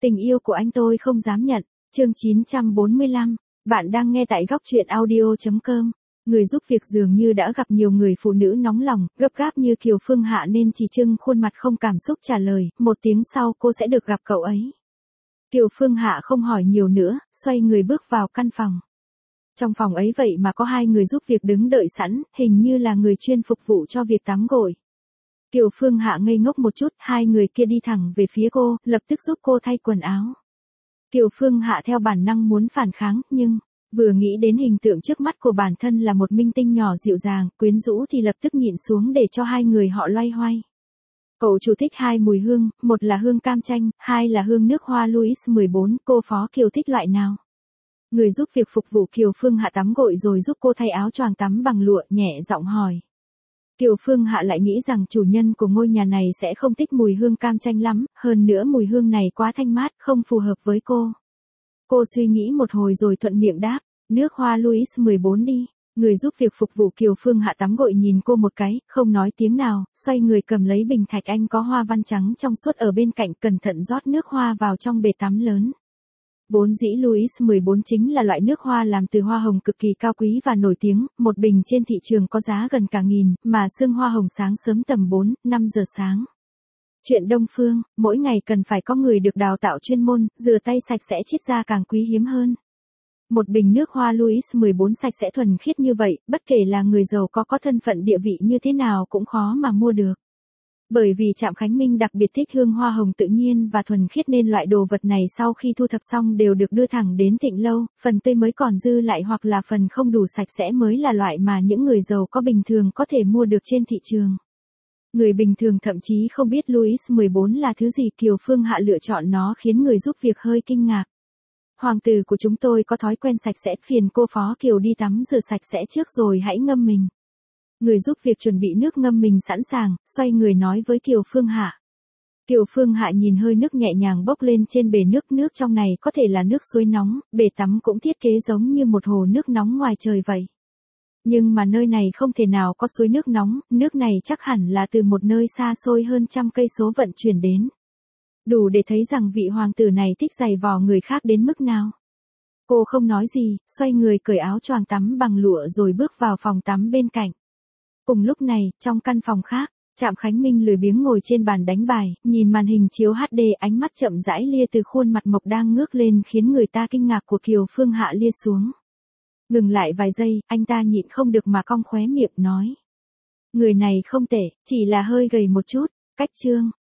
Tình yêu của anh tôi không dám nhận. Chương 945. Bạn đang nghe tại góc truyện audio.com. Người giúp việc dường như đã gặp nhiều người phụ nữ nóng lòng, gấp gáp như Kiều Phương Hạ nên chỉ trưng khuôn mặt không cảm xúc trả lời, một tiếng sau cô sẽ được gặp cậu ấy. Kiều Phương Hạ không hỏi nhiều nữa, xoay người bước vào căn phòng. Trong phòng ấy vậy mà có hai người giúp việc đứng đợi sẵn, hình như là người chuyên phục vụ cho việc tắm gội. Kiều Phương Hạ ngây ngốc một chút, hai người kia đi thẳng về phía cô, lập tức giúp cô thay quần áo. Kiều Phương Hạ theo bản năng muốn phản kháng, nhưng vừa nghĩ đến hình tượng trước mắt của bản thân là một minh tinh nhỏ dịu dàng, quyến rũ thì lập tức nhịn xuống để cho hai người họ loay hoay. Cậu chủ thích hai mùi hương, một là hương cam chanh, hai là hương nước hoa Louis 14, cô Phó Kiều thích loại nào? Người giúp việc phục vụ Kiều Phương Hạ tắm gội rồi giúp cô thay áo choàng tắm bằng lụa, nhẹ giọng hỏi. Kiều Phương Hạ lại nghĩ rằng chủ nhân của ngôi nhà này sẽ không thích mùi hương cam chanh lắm, hơn nữa mùi hương này quá thanh mát, không phù hợp với cô. Cô suy nghĩ một hồi rồi thuận miệng đáp, nước hoa Louis 14 đi. Người giúp việc phục vụ Kiều Phương Hạ tắm gội nhìn cô một cái, không nói tiếng nào, xoay người cầm lấy bình thạch anh có hoa văn trắng trong suốt ở bên cạnh, cẩn thận rót nước hoa vào trong bể tắm lớn. Vốn dĩ Louis 14 chính là loại nước hoa làm từ hoa hồng cực kỳ cao quý và nổi tiếng, một bình trên thị trường có giá gần cả nghìn, mà sương hoa hồng sáng sớm tầm 4, 5 giờ sáng. Chuyện Đông Phương, mỗi ngày cần phải có người được đào tạo chuyên môn, rửa tay sạch sẽ chiết ra càng quý hiếm hơn. Một bình nước hoa Louis 14 sạch sẽ thuần khiết như vậy, bất kể là người giàu có thân phận địa vị như thế nào cũng khó mà mua được. Bởi vì Trạm Khánh Minh đặc biệt thích hương hoa hồng tự nhiên và thuần khiết nên loại đồ vật này sau khi thu thập xong đều được đưa thẳng đến Thịnh Lâu, phần tươi mới còn dư lại hoặc là phần không đủ sạch sẽ mới là loại mà những người giàu có bình thường có thể mua được trên thị trường. Người bình thường thậm chí không biết Louis 14 là thứ gì, Kiều Phương Hạ lựa chọn nó khiến người giúp việc hơi kinh ngạc. Hoàng tử của chúng tôi có thói quen sạch sẽ, phiền cô Phó Kiều đi tắm rửa sạch sẽ trước rồi hãy ngâm mình. Người giúp việc chuẩn bị nước ngâm mình sẵn sàng, xoay người nói với Kiều Phương Hạ. Kiều Phương Hạ nhìn hơi nước nhẹ nhàng bốc lên trên bể nước trong này có thể là nước suối nóng, bể tắm cũng thiết kế giống như một hồ nước nóng ngoài trời vậy. Nhưng mà nơi này không thể nào có suối nước nóng, nước này chắc hẳn là từ một nơi xa xôi hơn trăm cây số vận chuyển đến. Đủ để thấy rằng vị hoàng tử này thích giày vò người khác đến mức nào. Cô không nói gì, xoay người cởi áo choàng tắm bằng lụa rồi bước vào phòng tắm bên cạnh. Cùng lúc này, trong căn phòng khác, Trạm Khánh Minh lười biếng ngồi trên bàn đánh bài, nhìn màn hình chiếu HD, ánh mắt chậm rãi lia từ khuôn mặt mộc đang ngước lên khiến người ta kinh ngạc của Kiều Phương Hạ lia xuống. Ngừng lại vài giây, anh ta nhịn không được mà cong khóe miệng nói. Người này không tệ, chỉ là hơi gầy một chút, cách chương.